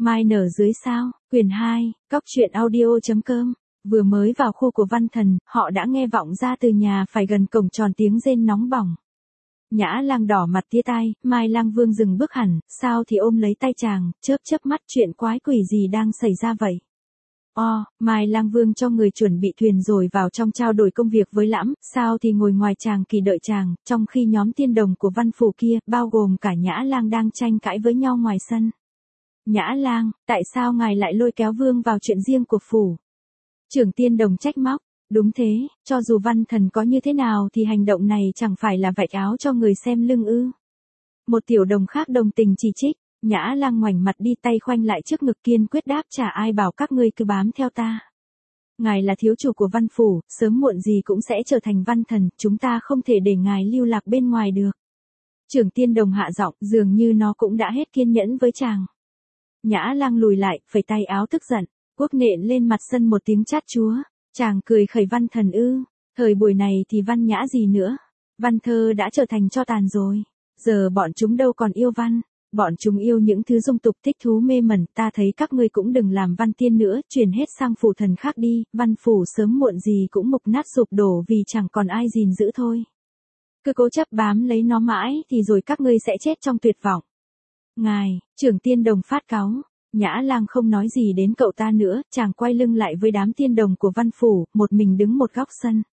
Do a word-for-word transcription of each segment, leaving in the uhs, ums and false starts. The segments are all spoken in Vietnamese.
Mai nở dưới sao, quyển hai, cóc truyện audio.com. Vừa mới vào khu của Văn Thần, họ đã nghe vọng ra từ nhà phải gần cổng tròn tiếng rên nóng bỏng. Nhã Lang đỏ mặt tía tai, Mai Lang Vương dừng bước hẳn, sao thì ôm lấy tay chàng, chớp chớp mắt, chuyện quái quỷ gì đang xảy ra vậy? O, Mai Lang Vương cho người chuẩn bị thuyền rồi vào trong trao đổi công việc với Lãm, sao thì ngồi ngoài chàng kỳ đợi chàng, trong khi nhóm tiên đồng của Văn phủ kia, bao gồm cả Nhã Lang đang tranh cãi với nhau ngoài sân. Nhã Lang, tại sao ngài lại lôi kéo Vương vào chuyện riêng của phủ? Trưởng tiên đồng trách móc, đúng thế, cho dù Văn Thần có như thế nào thì hành động này chẳng phải là vạch áo cho người xem lưng ư. Một tiểu đồng khác đồng tình chỉ trích, Nhã Lang ngoảnh mặt đi, tay khoanh lại trước ngực, kiên quyết đáp, chả ai bảo các ngươi cứ bám theo ta. Ngài là thiếu chủ của Văn phủ, sớm muộn gì cũng sẽ trở thành Văn Thần, chúng ta không thể để ngài lưu lạc bên ngoài được. Trưởng tiên đồng hạ giọng, dường như nó cũng đã hết kiên nhẫn với chàng. Nhã Lang lùi lại, phẩy tay áo tức giận, quốc nện lên mặt sân một tiếng chát chúa. Chàng cười khẩy, Văn Thần ư, thời buổi này thì văn nhã gì nữa, văn thơ đã trở thành tro tàn rồi, giờ bọn chúng đâu còn yêu văn, bọn chúng yêu những thứ dung tục thích thú mê mẩn, ta thấy các ngươi cũng đừng làm văn tiên nữa, chuyển hết sang phủ thần khác đi, Văn phủ sớm muộn gì cũng mục nát sụp đổ vì chẳng còn ai gìn giữ thôi. Cứ cố chấp bám lấy nó mãi thì rồi các ngươi sẽ chết trong tuyệt vọng. Ngài, trưởng tiên đồng phát cáu. Nhã Lang không nói gì đến cậu ta nữa, chàng quay lưng lại với đám tiên đồng của Văn phủ, một mình đứng một góc sân.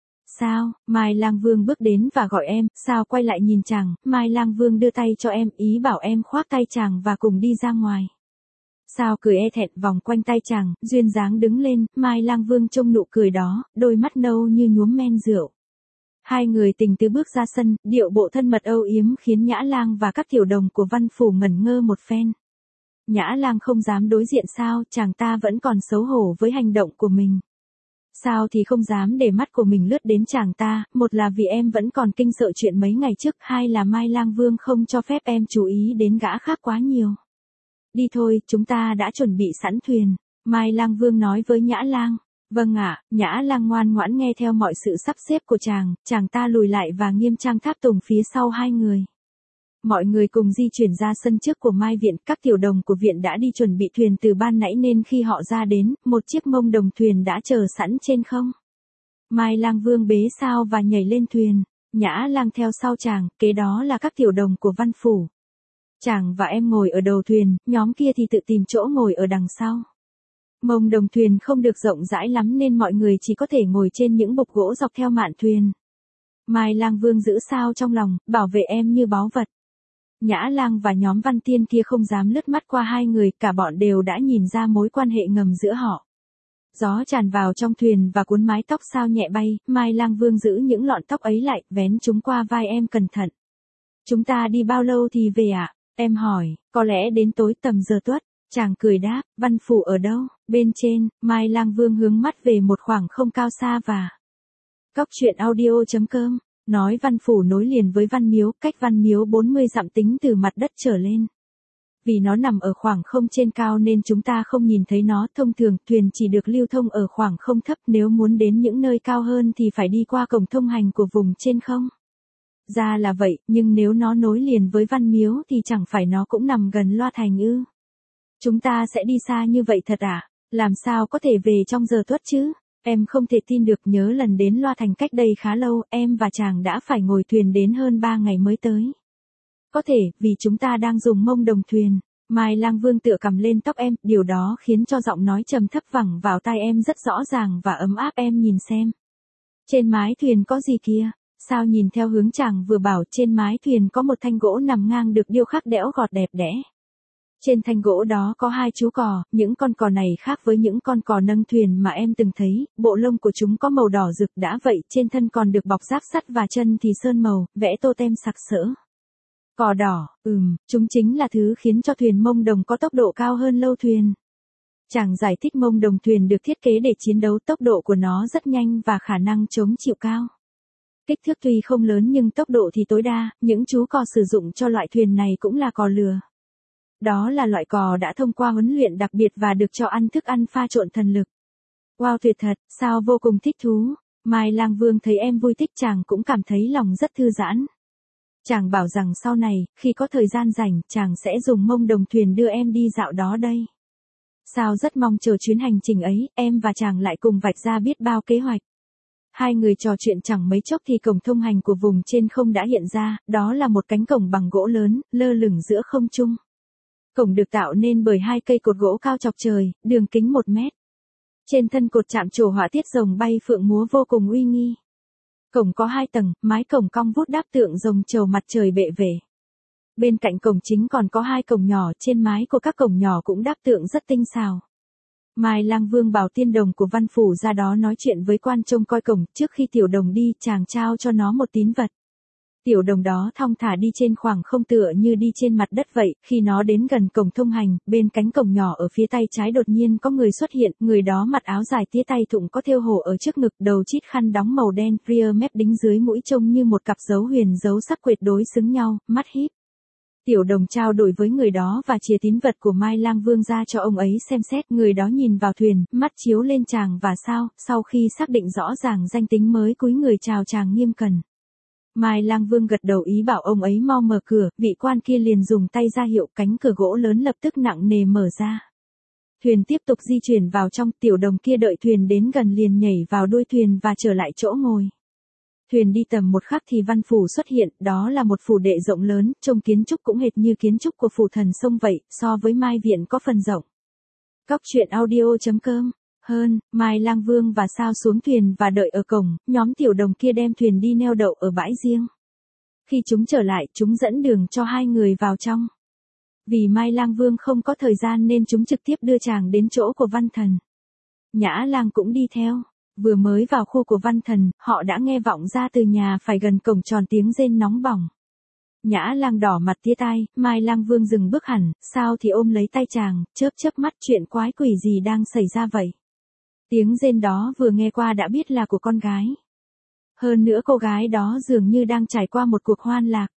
Sao, Mai Lang Vương bước đến và gọi em, sao quay lại nhìn chàng, Mai Lang Vương đưa tay cho em, ý bảo em khoác tay chàng và cùng đi ra ngoài. Sao cười e thẹn vòng quanh tay chàng, duyên dáng đứng lên, Mai Lang Vương trông nụ cười đó, đôi mắt nâu như nhuốm men rượu. Hai người tình tứ bước ra sân, điệu bộ thân mật âu yếm khiến Nhã Lang và các tiểu đồng của Văn phủ ngẩn ngơ một phen. Nhã Lang không dám đối diện, sao, chàng ta vẫn còn xấu hổ với hành động của mình. Sao thì không dám để mắt của mình lướt đến chàng ta, một là vì em vẫn còn kinh sợ chuyện mấy ngày trước, hai là Mai Lang Vương không cho phép em chú ý đến gã khác quá nhiều. Đi thôi, chúng ta đã chuẩn bị sẵn thuyền, Mai Lang Vương nói với Nhã Lang. Vâng ạ, Nhã Lang ngoan ngoãn nghe theo mọi sự sắp xếp của chàng, chàng ta lùi lại và nghiêm trang tháp tùng phía sau hai người. Mọi người cùng di chuyển ra sân trước của Mai viện, các tiểu đồng của viện đã đi chuẩn bị thuyền từ ban nãy nên khi họ ra đến, một chiếc mông đồng thuyền đã chờ sẵn trên không. Mai Lang Vương bế sao và nhảy lên thuyền, Nhã Lang theo sau chàng, kế đó là các tiểu đồng của Văn phủ. Chàng và em ngồi ở đầu thuyền, nhóm kia thì tự tìm chỗ ngồi ở đằng sau. Mông đồng thuyền không được rộng rãi lắm nên mọi người chỉ có thể ngồi trên những bục gỗ dọc theo mạn thuyền. Mai Lang Vương giữ sao trong lòng, bảo vệ em như báu vật. Nhã Lang và nhóm văn tiên kia không dám lướt mắt qua hai người, cả bọn đều đã nhìn ra mối quan hệ ngầm giữa họ. Gió tràn vào trong thuyền và cuốn mái tóc sao nhẹ bay, Mai Lang Vương giữ những lọn tóc ấy lại, vén chúng qua vai em cẩn thận. Chúng ta đi bao lâu thì về ạ? À? Em hỏi, có lẽ đến tối tầm giờ tuất. Chàng cười đáp, Văn phủ ở đâu? Bên trên. Mai Lang Vương hướng mắt về một khoảng không cao xa và... Cóc truyện audio.com nói Văn phủ nối liền với Văn miếu, cách Văn miếu bốn mươi dặm tính từ mặt đất trở lên. Vì nó nằm ở khoảng không trên cao nên chúng ta không nhìn thấy nó, thông thường thuyền chỉ được lưu thông ở khoảng không thấp, nếu muốn đến những nơi cao hơn thì phải đi qua cổng thông hành của vùng trên không. Ra là vậy, nhưng nếu nó nối liền với Văn miếu thì chẳng phải nó cũng nằm gần Loa Thành ư? Chúng ta sẽ đi xa như vậy thật à? Làm sao có thể về trong giờ tuất chứ? Em không thể tin được, nhớ lần đến Loa Thành cách đây khá lâu, em và chàng đã phải ngồi thuyền đến hơn ba ngày mới tới. Có thể, vì chúng ta đang dùng mông đồng thuyền. Mai Lang Vương tựa cầm lên tóc em, điều đó khiến cho giọng nói trầm thấp vẳng vào tai em rất rõ ràng và ấm áp. Em nhìn xem. Trên mái thuyền có gì kia? Sao nhìn theo hướng chàng vừa bảo, trên mái thuyền có một thanh gỗ nằm ngang được điêu khắc đẽo gọt đẹp đẽ. Trên thanh gỗ đó có hai chú cò, những con cò này khác với những con cò nâng thuyền mà em từng thấy, bộ lông của chúng có màu đỏ rực, đã vậy trên thân còn được bọc giáp sắt và chân thì sơn màu, vẽ tô tem sặc sỡ. Cò đỏ, ừm, chúng chính là thứ khiến cho thuyền mông đồng có tốc độ cao hơn lâu thuyền. Chàng giải thích mông đồng thuyền được thiết kế để chiến đấu, tốc độ của nó rất nhanh và khả năng chống chịu cao. Kích thước tuy không lớn nhưng tốc độ thì tối đa, những chú cò sử dụng cho loại thuyền này cũng là cò lừa. Đó là loại cò đã thông qua huấn luyện đặc biệt và được cho ăn thức ăn pha trộn thần lực. Wow, tuyệt thật, sao vô cùng thích thú. Mai Lang Vương thấy em vui thích, chàng cũng cảm thấy lòng rất thư giãn. Chàng bảo rằng sau này, khi có thời gian rảnh, chàng sẽ dùng mông đồng thuyền đưa em đi dạo đó đây. Sao rất mong chờ chuyến hành trình ấy, em và chàng lại cùng vạch ra biết bao kế hoạch. Hai người trò chuyện chẳng mấy chốc thì cổng thông hành của vùng trên không đã hiện ra, đó là một cánh cổng bằng gỗ lớn, lơ lửng giữa không trung. Cổng được tạo nên bởi hai cây cột gỗ cao chọc trời, đường kính một mét. Trên thân cột chạm trổ họa tiết rồng bay phượng múa vô cùng uy nghi. Cổng có hai tầng, mái cổng cong vút đáp tượng rồng trầu mặt trời bệ vệ. Bên cạnh cổng chính còn có hai cổng nhỏ, trên mái của các cổng nhỏ cũng đáp tượng rất tinh xảo. Mai Lang Vương bảo tiên đồng của văn phủ ra đó nói chuyện với quan trông coi cổng, trước khi tiểu đồng đi, chàng trao cho nó một tín vật. Tiểu đồng đó thong thả đi trên khoảng không tựa như đi trên mặt đất vậy, khi nó đến gần cổng thông hành, bên cánh cổng nhỏ ở phía tay trái đột nhiên có người xuất hiện, người đó mặc áo dài tía tay thụng có thêu hổ ở trước ngực, đầu chít khăn đóng màu đen, ria mép đính dưới mũi trông như một cặp dấu huyền dấu sắc quệt đối xứng nhau, mắt híp. Tiểu đồng trao đổi với người đó và chìa tín vật của Mai Lang Vương ra cho ông ấy xem xét, người đó nhìn vào thuyền, mắt chiếu lên chàng và sao, sau khi xác định rõ ràng danh tính mới cúi người chào chàng nghiêm cẩn. Mai Lang Vương gật đầu ý bảo ông ấy mau mở cửa, vị quan kia liền dùng tay ra hiệu, cánh cửa gỗ lớn lập tức nặng nề mở ra. Thuyền tiếp tục di chuyển vào trong, tiểu đồng kia đợi thuyền đến gần liền nhảy vào đuôi thuyền và trở lại chỗ ngồi. Thuyền đi tầm một khắc thì văn phủ xuất hiện, đó là một phủ đệ rộng lớn, trông kiến trúc cũng hệt như kiến trúc của phủ thần sông vậy, so với Mai Viện có phần rộng. Cóc truyện audio chấm com Hơn, Mai Lang Vương và Sao xuống thuyền và đợi ở cổng, nhóm tiểu đồng kia đem thuyền đi neo đậu ở bãi riêng. Khi chúng trở lại, chúng dẫn đường cho hai người vào trong. Vì Mai Lang Vương không có thời gian nên chúng trực tiếp đưa chàng đến chỗ của Văn Thần. Nhã Lang cũng đi theo. Vừa mới vào khu của Văn Thần, họ đã nghe vọng ra từ nhà phải gần cổng tròn tiếng rên nóng bỏng. Nhã Lang đỏ mặt tía tai, Mai Lang Vương dừng bước hẳn, Sao thì ôm lấy tay chàng, chớp chớp mắt, chuyện quái quỷ gì đang xảy ra vậy. Tiếng rên đó vừa nghe qua đã biết là của con gái. Hơn nữa cô gái đó dường như đang trải qua một cuộc hoan lạc.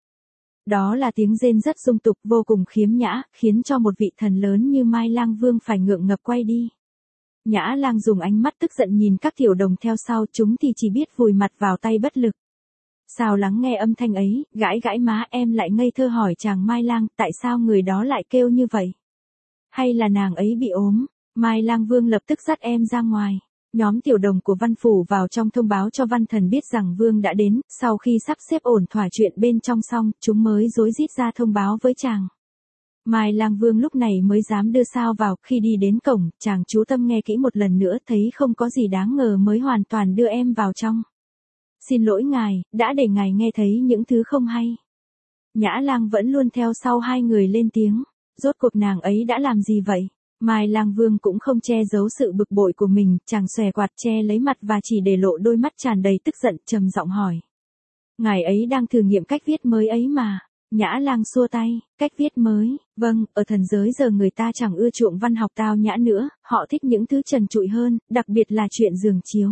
Đó là tiếng rên rất dung tục, vô cùng khiếm nhã, khiến cho một vị thần lớn như Mai Lang Vương phải ngượng ngập quay đi. Nhã Lang dùng ánh mắt tức giận nhìn các tiểu đồng theo sau, chúng thì chỉ biết vùi mặt vào tay bất lực. Sao lắng nghe âm thanh ấy, gãi gãi má, em lại ngây thơ hỏi chàng Mai Lang, tại sao người đó lại kêu như vậy? Hay là nàng ấy bị ốm? Mai Lang Vương lập tức dắt em ra ngoài. Nhóm tiểu đồng của văn phủ vào trong thông báo cho Văn Thần biết rằng Vương đã đến, sau khi sắp xếp ổn thỏa chuyện bên trong xong, chúng mới rối rít ra thông báo với chàng. Mai Lang Vương lúc này mới dám đưa Sao vào, khi đi đến cổng, chàng chú tâm nghe kỹ một lần nữa, thấy không có gì đáng ngờ mới hoàn toàn đưa em vào trong. Xin lỗi ngài, đã để ngài nghe thấy những thứ không hay. Nhã Lang vẫn luôn theo sau hai người lên tiếng, rốt cuộc nàng ấy đã làm gì vậy? Mai Lang Vương cũng không che giấu sự bực bội của mình, chàng xòe quạt che lấy mặt và chỉ để lộ đôi mắt tràn đầy tức giận, trầm giọng hỏi. Ngài ấy đang thử nghiệm cách viết mới ấy mà. Nhã Lang xua tay, cách viết mới, vâng, ở thần giới giờ người ta chẳng ưa chuộng văn học tao nhã nữa, họ thích những thứ trần trụi hơn, đặc biệt là chuyện giường chiếu.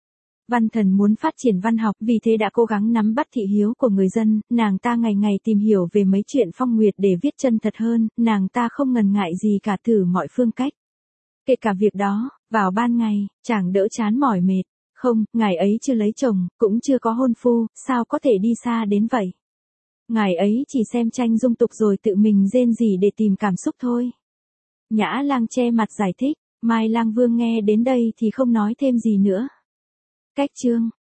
Văn Thần muốn phát triển văn học, vì thế đã cố gắng nắm bắt thị hiếu của người dân, nàng ta ngày ngày tìm hiểu về mấy chuyện phong nguyệt để viết chân thật hơn, nàng ta không ngần ngại gì cả thử mọi phương cách. Kể cả việc đó, vào ban ngày, chàng đỡ chán mỏi mệt, không, ngài ấy chưa lấy chồng, cũng chưa có hôn phu, sao có thể đi xa đến vậy? Ngài ấy chỉ xem tranh dung tục rồi tự mình rên rỉ để tìm cảm xúc thôi. Nhã Lang che mặt giải thích, Mai Lang Vương nghe đến đây thì không nói thêm gì nữa. Cách chương